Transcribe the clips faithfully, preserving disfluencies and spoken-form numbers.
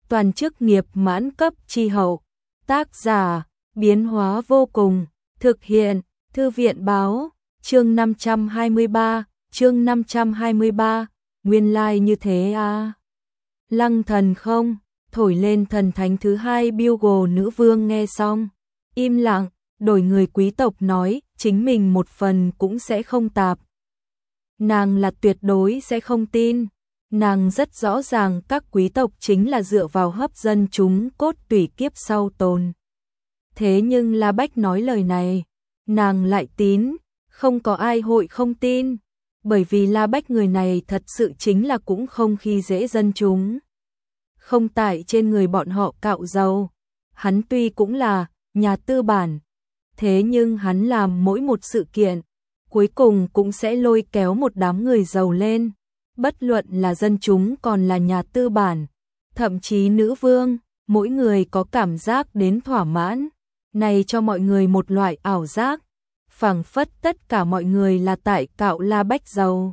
toàn chức nghiệp mãn cấp chi hậu. Tác giả, biến hóa vô cùng, thực hiện, Thư viện báo, chương năm trăm hai mươi ba, chương năm trăm hai mươi ba, nguyên lai like như thế à. Lăng thần không, thổi lên thần thánh thứ hai Bugle nữ vương nghe xong, im lặng, đổi người quý tộc nói, chính mình một phần cũng sẽ không tạp. Nàng là tuyệt đối sẽ không tin, nàng rất rõ ràng các quý tộc chính là dựa vào hấp dẫn chúng cốt tủy kiếp sau tồn. Thế nhưng La Bách nói lời này, nàng lại tín, không có ai hội không tin, bởi vì La Bách người này thật sự chính là cũng không khi dễ dân chúng. Không tại trên người bọn họ cạo râu, hắn tuy cũng là nhà tư bản, thế nhưng hắn làm mỗi một sự kiện, cuối cùng cũng sẽ lôi kéo một đám người giàu lên, bất luận là dân chúng còn là nhà tư bản, thậm chí nữ vương, mỗi người có cảm giác đến thỏa mãn, này cho mọi người một loại ảo giác, phảng phất tất cả mọi người là tại cạo La Bách giàu.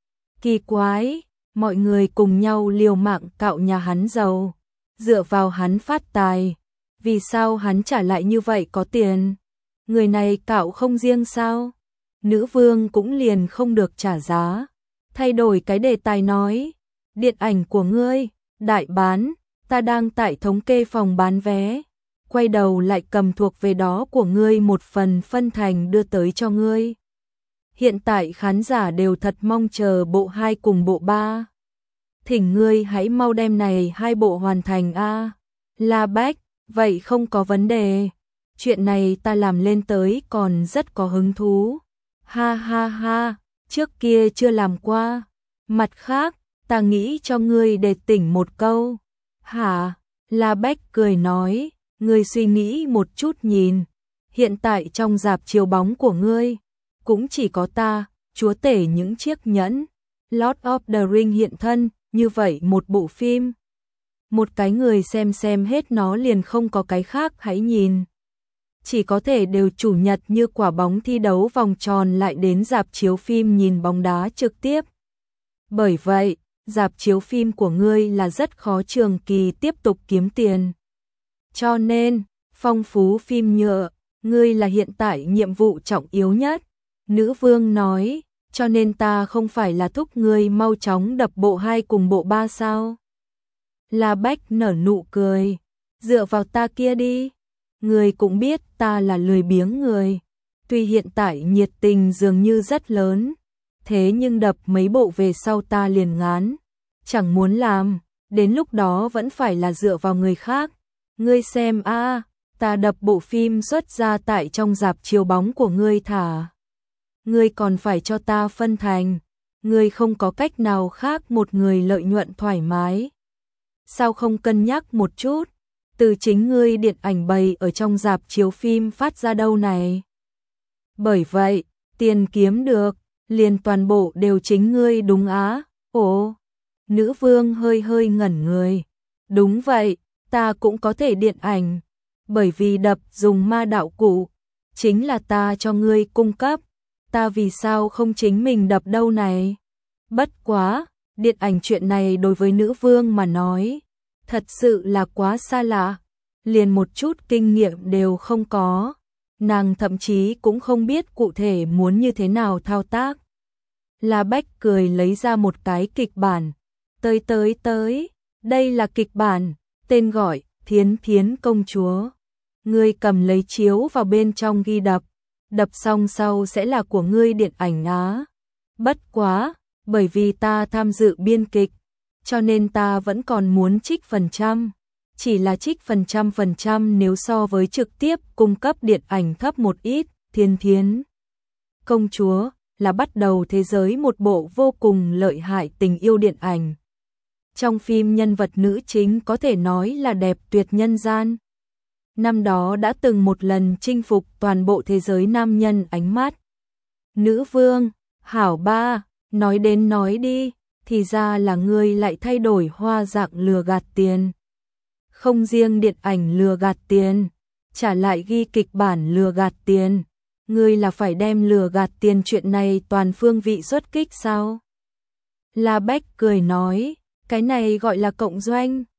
Kỳ quái, mọi người cùng nhau liều mạng cạo nhà hắn giàu, dựa vào hắn phát tài, vì sao hắn trả lại như vậy có tiền? Người này cạo không riêng sao? Nữ vương cũng liền không được trả giá. Thay đổi cái đề tài nói, điện ảnh của ngươi, đại bán, ta đang tại thống kê phòng bán vé. Quay đầu lại cầm thuộc về đó của ngươi một phần phân thành đưa tới cho ngươi. Hiện tại khán giả đều thật mong chờ bộ hai cùng bộ ba. Thỉnh ngươi hãy mau đem này hai bộ hoàn thành a. La Bách, vậy không có vấn đề. Chuyện này ta làm lên tới còn rất có hứng thú. Ha ha ha, trước kia chưa làm qua. Mặt khác, ta nghĩ cho ngươi để tỉnh một câu. Hả? La Bách cười nói, ngươi suy nghĩ một chút nhìn. Hiện tại trong rạp chiếu bóng của ngươi, cũng chỉ có ta, chúa tể những chiếc nhẫn. Lord of the Ring hiện thân, như vậy một bộ phim. Một cái người xem xem hết nó liền không có cái khác hãy nhìn. Chỉ có thể đều chủ nhật như quả bóng thi đấu vòng tròn lại đến rạp chiếu phim nhìn bóng đá trực tiếp. Bởi vậy, rạp chiếu phim của ngươi là rất khó trường kỳ tiếp tục kiếm tiền. Cho nên, phong phú phim nhựa, ngươi là hiện tại nhiệm vụ trọng yếu nhất. Nữ vương nói, cho nên ta không phải là thúc ngươi mau chóng đập bộ hai cùng bộ ba sao. La Bách nở nụ cười, dựa vào ta kia đi. Ngươi cũng biết ta là lười biếng người. Tuy hiện tại nhiệt tình dường như rất lớn, thế nhưng đập mấy bộ về sau ta liền ngán. Chẳng muốn làm, đến lúc đó vẫn phải là dựa vào người khác. Ngươi xem a, ta đập bộ phim xuất ra tại trong rạp chiếu bóng của ngươi thả. Ngươi còn phải cho ta phân thành, ngươi không có cách nào khác một người lợi nhuận thoải mái. Sao không cân nhắc một chút, từ chính ngươi điện ảnh bày ở trong rạp chiếu phim phát ra đâu này. Bởi vậy, tiền kiếm được, liền toàn bộ đều chính ngươi đúng á. Ồ, nữ vương hơi hơi ngẩn người. Đúng vậy, ta cũng có thể điện ảnh, bởi vì đập dùng ma đạo cụ, chính là ta cho ngươi cung cấp, ta vì sao không chính mình đập đâu này. Bất quá, điện ảnh chuyện này đối với nữ vương mà nói, thật sự là quá xa lạ, liền một chút kinh nghiệm đều không có, nàng thậm chí cũng không biết cụ thể muốn như thế nào thao tác. La Bách cười lấy ra một cái kịch bản, tới tới tới, đây là kịch bản, tên gọi Thiến Thiến công chúa. Ngươi cầm lấy chiếu vào bên trong ghi đập, đập xong sau sẽ là của ngươi điện ảnh á. Bất quá, bởi vì ta tham dự biên kịch, cho nên ta vẫn còn muốn trích phần trăm. Chỉ là trích phần trăm phần trăm nếu so với trực tiếp cung cấp điện ảnh thấp một ít. Thiên Thiến công chúa là bắt đầu thế giới một bộ vô cùng lợi hại tình yêu điện ảnh. Trong phim nhân vật nữ chính có thể nói là đẹp tuyệt nhân gian. Năm đó đã từng một lần chinh phục toàn bộ thế giới nam nhân ánh mắt. Nữ vương, hảo ba, nói đến nói đi, thì ra là ngươi lại thay đổi hoa dạng lừa gạt tiền. Không riêng điện ảnh lừa gạt tiền, trả lại ghi kịch bản lừa gạt tiền. Ngươi là phải đem lừa gạt tiền chuyện này toàn phương vị xuất kích sao? La Bách cười nói, cái này gọi là cộng doanh.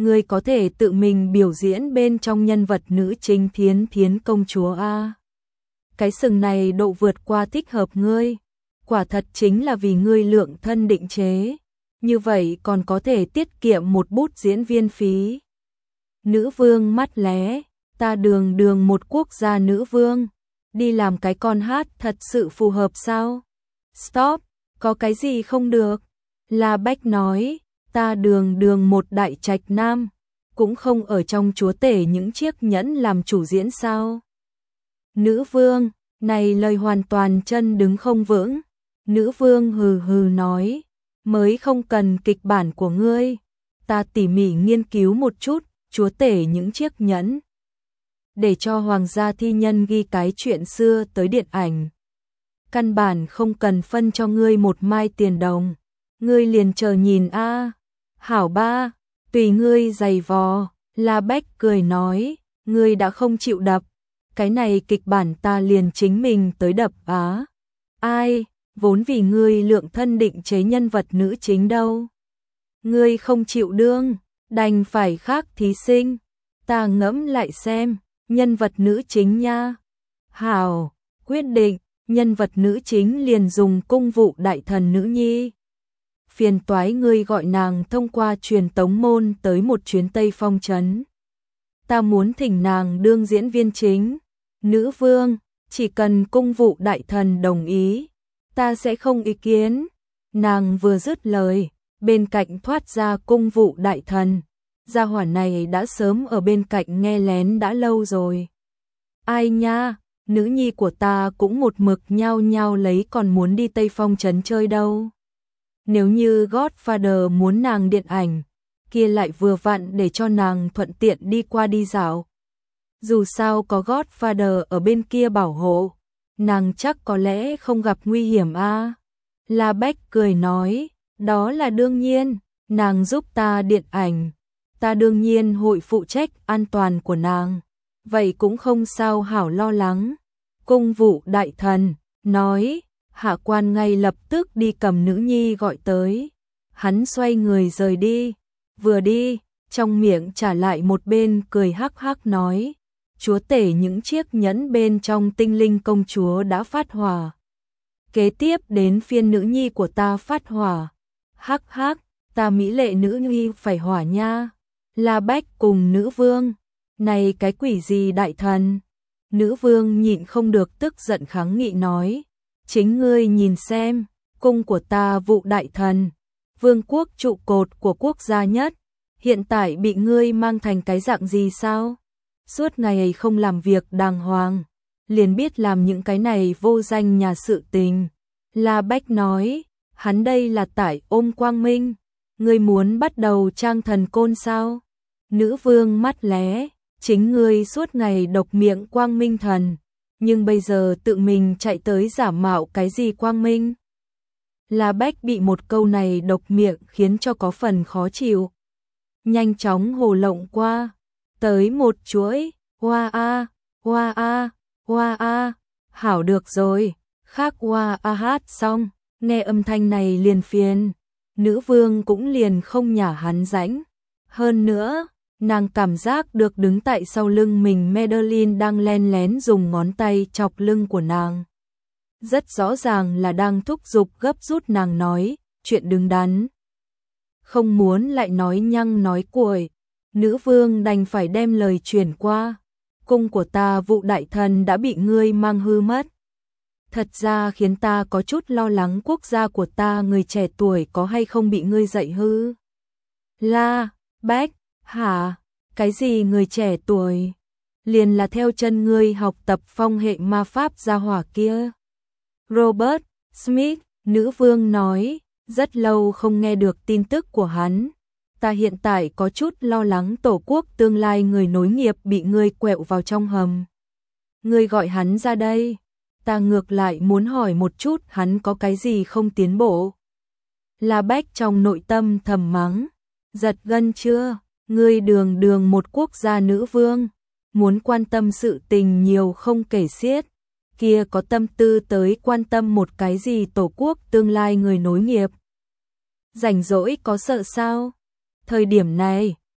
ngươi có thể tự mình biểu diễn bên trong nhân vật nữ chính Thiến Thiến công chúa a. Cái sừng này độ vượt qua thích hợp ngươi, quả thật chính là vì ngươi lượng thân định chế, như vậy còn có thể tiết kiệm một bút diễn viên phí. Nữ vương mắt lé, ta đường đường một quốc gia nữ vương, đi làm cái con hát thật sự phù hợp sao? Stop, có cái gì không được? La Bách nói, ta đường đường một đại trạch nam, cũng không ở trong chúa tể những chiếc nhẫn làm chủ diễn sao? Nữ vương, này lời hoàn toàn chân đứng không vững. Nữ vương hừ hừ nói, mới không cần kịch bản của ngươi, ta tỉ mỉ nghiên cứu một chút, chúa tể những chiếc nhẫn. Để cho hoàng gia thi nhân ghi cái chuyện xưa tới điện ảnh. Căn bản không cần phân cho ngươi một mai tiền đồng, ngươi liền chờ nhìn a. Hảo ba, tùy ngươi giày vò. La Bách cười nói, ngươi đã không chịu đập, cái này kịch bản ta liền chính mình tới đập á. Ai, vốn vì ngươi lượng thân định chế nhân vật nữ chính đâu. Ngươi không chịu đương, đành phải khác thí sinh. Ta ngẫm lại xem, nhân vật nữ chính nha. Hảo, quyết định, nhân vật nữ chính liền dùng cung vụ đại thần nữ nhi. Phiền toái ngươi gọi nàng thông qua truyền tống môn tới một chuyến Tây Phong trấn. Ta muốn thỉnh nàng đương diễn viên chính. Nữ vương, chỉ cần cung vụ đại thần đồng ý, ta sẽ không ý kiến. Nàng vừa dứt lời, bên cạnh thoát ra cung vụ đại thần. Gia hỏa này đã sớm ở bên cạnh nghe lén đã lâu rồi. Ai nha, nữ nhi của ta cũng một mực nhao nhao lấy còn muốn đi Tây Phong trấn chơi đâu. Nếu như Godfather muốn nàng điện ảnh, kia lại vừa vặn để cho nàng thuận tiện đi qua đi dạo. Dù sao có Godfather ở bên kia bảo hộ, nàng chắc có lẽ không gặp nguy hiểm a. La Bách cười nói, đó là đương nhiên, nàng giúp ta điện ảnh, ta đương nhiên hội phụ trách an toàn của nàng, vậy cũng không sao hảo lo lắng. Cung vụ đại thần nói, hạ quan ngay lập tức đi cầm nữ nhi gọi tới. Hắn xoay người rời đi, vừa đi, trong miệng trả lại một bên cười hắc hắc nói, chúa tể những chiếc nhẫn bên trong tinh linh công chúa đã phát hỏa. Kế tiếp đến phiên nữ nhi của ta phát hỏa. Hắc hắc, ta mỹ lệ nữ nhi phải hỏa nha. La Bách cùng nữ vương, này cái quỷ gì đại thần? Nữ vương nhịn không được tức giận kháng nghị nói, chính ngươi nhìn xem, cung của ta vụ đại thần, vương quốc trụ cột của quốc gia nhất, hiện tại bị ngươi mang thành cái dạng gì sao? Suốt ngày không làm việc đàng hoàng, liền biết làm những cái này vô danh nhà sự tình. La Bách nói, hắn đây là tại ôm quang minh, ngươi muốn bắt đầu trang thần côn sao? Nữ vương mắt lé, chính ngươi suốt ngày độc miệng quang minh thần, nhưng bây giờ tự mình chạy tới giả mạo cái gì quang minh? La Bách bị một câu này độc miệng khiến cho có phần khó chịu. Nhanh chóng hồ lộng qua, tới một chuỗi, hoa a, hoa a, hoa a, hảo được rồi, khác hoa a hát xong, nghe âm thanh này liền phiền, nữ vương cũng liền không nhả hắn rãnh. Hơn nữa, nàng cảm giác được đứng tại sau lưng mình Madeline đang len lén dùng ngón tay chọc lưng của nàng. Rất rõ ràng là đang thúc giục gấp rút nàng nói, chuyện đứng đắn. Không muốn lại nói nhăng nói cuội, nữ vương đành phải đem lời truyền qua. Cung của ta vụ đại thần đã bị ngươi mang hư mất. Thật ra khiến ta có chút lo lắng quốc gia của ta người trẻ tuổi có hay không bị ngươi dạy hư. La, Bách, hả, cái gì người trẻ tuổi? Liền là theo chân ngươi học tập phong hệ ma pháp gia hỏa kia. Robert Smith, nữ vương nói, rất lâu không nghe được tin tức của hắn. Ta hiện tại có chút lo lắng tổ quốc tương lai người nối nghiệp bị ngươi quẹo vào trong hầm. Ngươi gọi hắn ra đây, ta ngược lại muốn hỏi một chút hắn có cái gì không tiến bộ. La Bách trong nội tâm thầm mắng, giật gân chưa, ngươi đường đường một quốc gia nữ vương, muốn quan tâm sự tình nhiều không kể xiết, kia có tâm tư tới quan tâm một cái gì tổ quốc tương lai người nối nghiệp. Rảnh rỗi có sợ sao? Thời điểm này,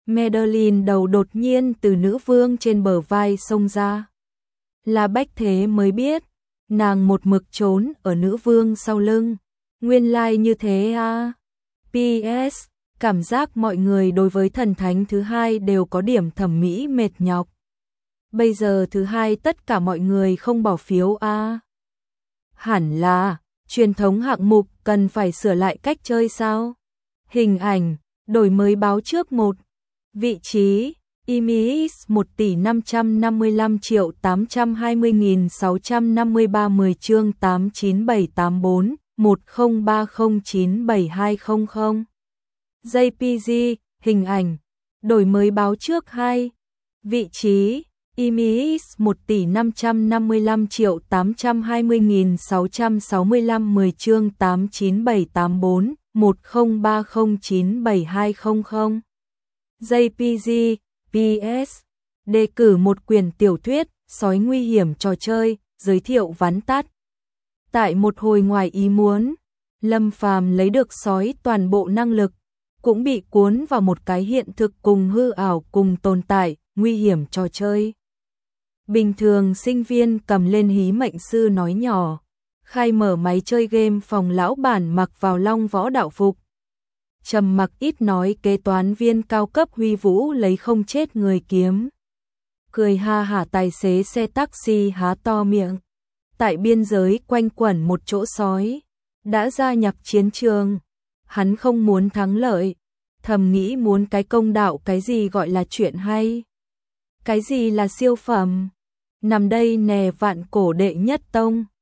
Madeline đầu đột nhiên từ nữ vương trên bờ vai xông ra. Là Bách Thế mới biết, nàng một mực trốn ở nữ vương sau lưng. Nguyên lai like như thế à. pê ét. Cảm giác mọi người đối với thần thánh thứ hai đều có điểm thẩm mỹ mệt nhọc. Bây giờ thứ hai tất cả mọi người không bỏ phiếu à. Hẳn là, truyền thống hạng mục cần phải sửa lại cách chơi sao? Hình ảnh, đổi mới báo trước một. Vị trí, Imis một tỷ năm trăm năm mươi lăm triệu tám trăm hai mươi nghìn sáu trăm năm mươi ba mười chương tám chín bảy tám bốn một không ba không chín bảy hai không không. giê pê giê, hình ảnh, đổi mới báo trước hai. Vị trí, Imis một tỷ năm trăm năm mươi lăm triệu tám trăm hai mươi nghìn sáu trăm sáu mươi lăm mười chương tám chín bảy tám bốn một không ba không chín bảy hai không không. giê pê giê, pê ét, đề cử một quyển tiểu thuyết, sói nguy hiểm trò chơi, giới thiệu vắn tắt. Tại một hồi ngoài ý muốn, Lâm Phàm lấy được sói toàn bộ năng lực, cũng bị cuốn vào một cái hiện thực cùng hư ảo cùng tồn tại, nguy hiểm trò chơi. Bình thường sinh viên cầm lên hí mệnh sư nói nhỏ, khai mở máy chơi game phòng lão bản mặc vào long võ đạo phục. Trầm mặc ít nói kế toán viên cao cấp Huy Vũ lấy không chết người kiếm. Cười ha hả tài xế xe taxi há to miệng. Tại biên giới quanh quẩn một chỗ sói, đã gia nhập chiến trường. Hắn không muốn thắng lợi, thầm nghĩ muốn cái công đạo cái gì gọi là chuyện hay. Cái gì là siêu phẩm, nằm đây nè vạn cổ đệ nhất tông.